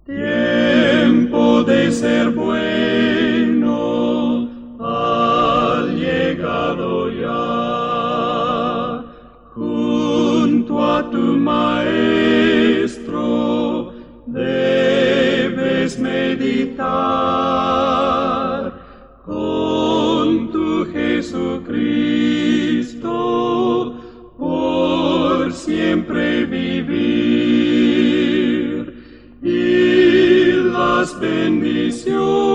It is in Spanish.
Tiempo de ser bueno ha llegado ya. Junto a tu Maestro debes meditar. Con tu Jesucristo por siempre vivir. Y las bendiciones